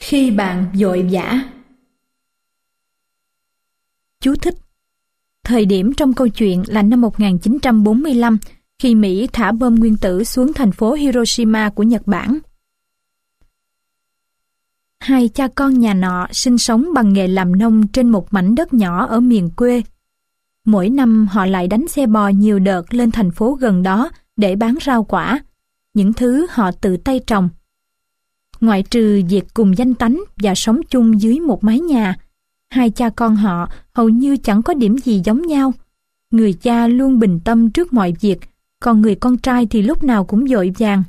Khi bạn vội vã. Chú thích: thời điểm trong câu chuyện là năm 1945, khi Mỹ thả bom nguyên tử xuống thành phố Hiroshima của Nhật Bản. Hai cha con nhà nọ sinh sống bằng nghề làm nông trên một mảnh đất nhỏ ở miền quê. Mỗi năm họ lại đánh xe bò nhiều đợt lên thành phố gần đó để bán rau quả, những thứ họ tự tay trồng. Ngoại trừ việc cùng danh tánh và sống chung dưới một mái nhà, hai cha con họ hầu như chẳng có điểm gì giống nhau. Người cha luôn bình tâm trước mọi việc, còn người con trai thì lúc nào cũng vội vàng.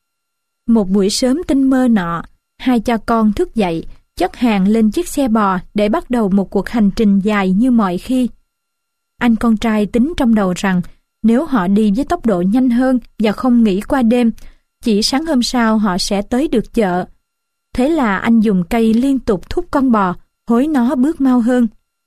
Một buổi sớm tinh mơ nọ, hai cha con thức dậy, chất hàng lên chiếc xe bò để bắt đầu một cuộc hành trình dài như mọi khi. Anh con trai tính trong đầu rằng nếu họ đi với tốc độ nhanh hơn và không nghỉ qua đêm, chỉ sáng hôm sau họ sẽ tới được chợ. Thế là anh dùng cây liên tục thúc con bò, hối nó bước mau hơn.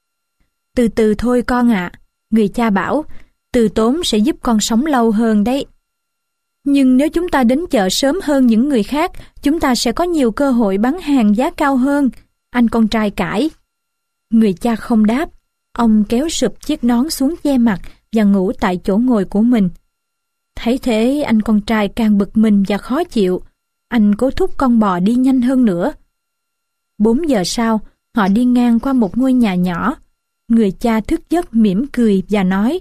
Từ từ thôi con ạ, người cha bảo, từ tốn sẽ giúp con sống lâu hơn đấy. Nhưng nếu chúng ta đến chợ sớm hơn những người khác, chúng ta sẽ có nhiều cơ hội bán hàng giá cao hơn, anh con trai cãi. Người cha không đáp, ông kéo sụp chiếc nón xuống che mặt và ngủ tại chỗ ngồi của mình. Thấy thế anh con trai càng bực mình và khó chịu, anh cố thúc con bò đi nhanh hơn nữa. 4 giờ sau, họ đi ngang qua một ngôi nhà nhỏ. Người cha thức giấc mỉm cười và nói: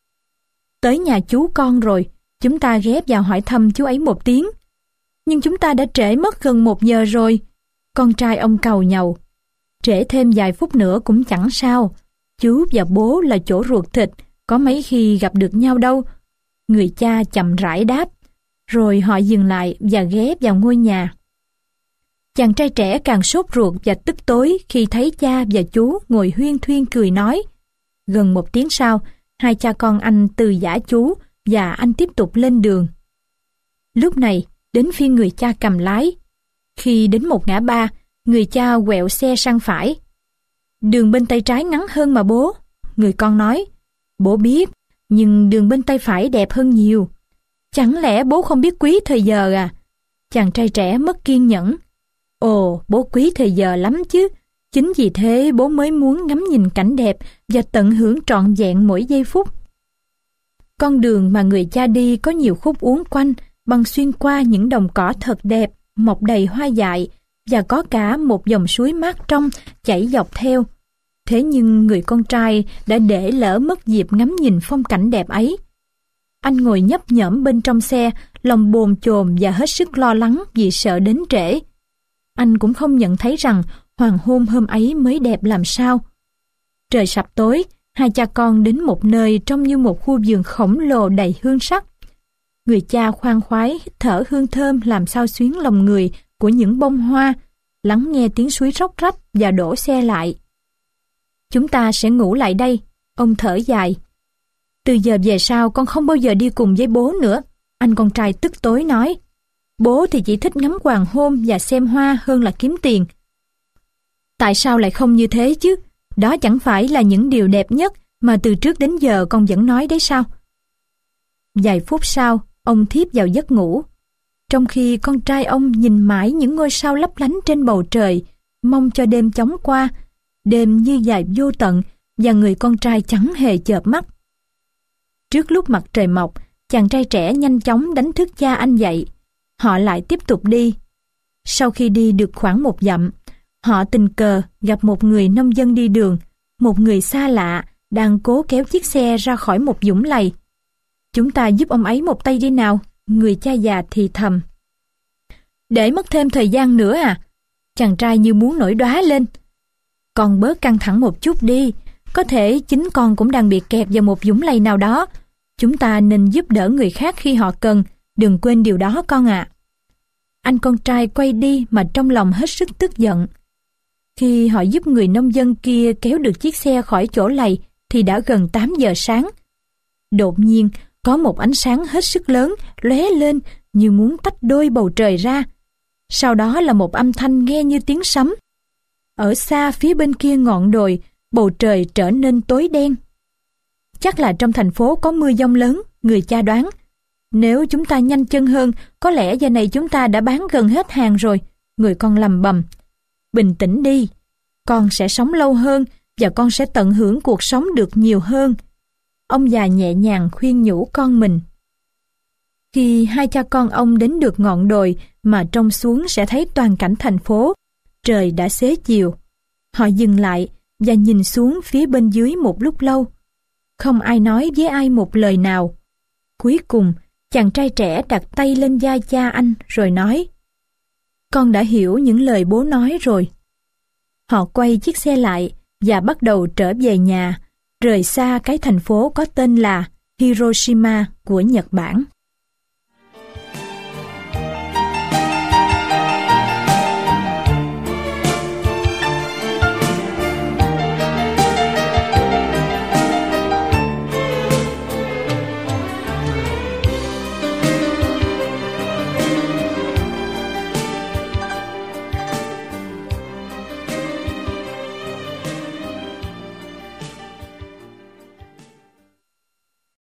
tới nhà chú con rồi, chúng ta ghé vào hỏi thăm chú ấy một tiếng. Nhưng chúng ta đã trễ mất gần 1 giờ rồi. Con trai ông càu nhàu: trễ thêm vài phút nữa cũng chẳng sao. Chú và bố là chỗ ruột thịt, có mấy khi gặp được nhau đâu. Người cha chậm rãi đáp. Rồi họ dừng lại và ghé vào ngôi nhà. Chàng trai trẻ càng sốt ruột và tức tối khi thấy cha và chú ngồi huyên thuyên cười nói. Gần 1 tiếng sau, hai cha con anh từ giã chú và anh tiếp tục lên đường. Lúc này, đến phiên người cha cầm lái. Khi đến một ngã ba, người cha quẹo xe sang phải. Đường bên tay trái ngắn hơn mà bố, người con nói. Bố biết, nhưng đường bên tay phải đẹp hơn nhiều. Chẳng lẽ bố không biết quý thời giờ à? Chàng trai trẻ mất kiên nhẫn. Ồ, bố quý thời giờ lắm chứ. Chính vì thế bố mới muốn ngắm nhìn cảnh đẹp và tận hưởng trọn vẹn mỗi giây phút. Con đường mà người cha đi có nhiều khúc uốn quanh, băng xuyên qua những đồng cỏ thật đẹp, mọc đầy hoa dại, và có cả một dòng suối mát trong chảy dọc theo. Thế nhưng người con trai đã để lỡ mất dịp ngắm nhìn phong cảnh đẹp ấy. Anh ngồi nhấp nhổm bên trong xe, lòng bồn chồn và hết sức lo lắng vì sợ đến trễ. Anh cũng không nhận thấy rằng hoàng hôn hôm ấy mới đẹp làm sao. Trời sập tối, hai cha con đến một nơi trông như một khu vườn khổng lồ đầy hương sắc. Người cha khoan khoái hít thở hương thơm làm xao xuyến lòng người của những bông hoa, lắng nghe tiếng suối róc rách và đổ xe lại. Chúng ta sẽ ngủ lại đây, ông thở dài. Từ giờ về sau con không bao giờ đi cùng với bố nữa, anh con trai tức tối nói. Bố thì chỉ thích ngắm hoàng hôn và xem hoa hơn là kiếm tiền. Tại sao lại không như thế chứ? Đó chẳng phải là những điều đẹp nhất mà từ trước đến giờ con vẫn nói đấy sao? Vài phút sau, ông thiếp vào giấc ngủ. Trong khi con trai ông nhìn mãi những ngôi sao lấp lánh trên bầu trời, mong cho đêm chóng qua. Đêm như dài vô tận và người con trai chẳng hề chợp mắt. Trước lúc mặt trời mọc, chàng trai trẻ nhanh chóng đánh thức cha anh dậy. Họ lại tiếp tục đi. Sau khi đi được khoảng 1 dặm, họ tình cờ gặp một người nông dân đi đường, một người xa lạ đang cố kéo chiếc xe ra khỏi một vũng lầy. Chúng ta giúp ông ấy một tay đi nào, người cha già thì thầm. Để mất thêm thời gian nữa à? Chàng trai như muốn nổi đoá lên. Con bớt căng thẳng một chút đi, có thể chính con cũng đang bị kẹt vào một vũng lầy nào đó. Chúng ta nên giúp đỡ người khác khi họ cần, đừng quên điều đó con ạ. Anh con trai quay đi mà trong lòng hết sức tức giận. Khi họ giúp người nông dân kia kéo được chiếc xe khỏi chỗ lầy thì đã gần 8 giờ sáng. Đột nhiên có một ánh sáng hết sức lớn lóe lên như muốn tách đôi bầu trời ra. Sau đó là một âm thanh nghe như tiếng sấm. Ở xa phía bên kia ngọn đồi, bầu trời trở nên tối đen. Chắc là trong thành phố có mưa giông lớn, người cha đoán. Nếu chúng ta nhanh chân hơn, có lẽ giờ này chúng ta đã bán gần hết hàng rồi, người con lầm bầm. bình tĩnh đi. Con sẽ sống lâu hơn và con sẽ tận hưởng cuộc sống được nhiều hơn. Ông già nhẹ nhàng khuyên nhủ con mình. Khi hai cha con ông đến được ngọn đồi mà trông xuống sẽ thấy toàn cảnh thành phố, trời đã xế chiều. Họ dừng lại và nhìn xuống phía bên dưới một lúc lâu. Không ai nói với ai một lời nào. Cuối cùng, chàng trai trẻ đặt tay lên vai cha anh rồi nói: Con đã hiểu những lời bố nói rồi. Họ quay chiếc xe lại và bắt đầu trở về nhà, rời xa cái thành phố có tên là Hiroshima của Nhật Bản.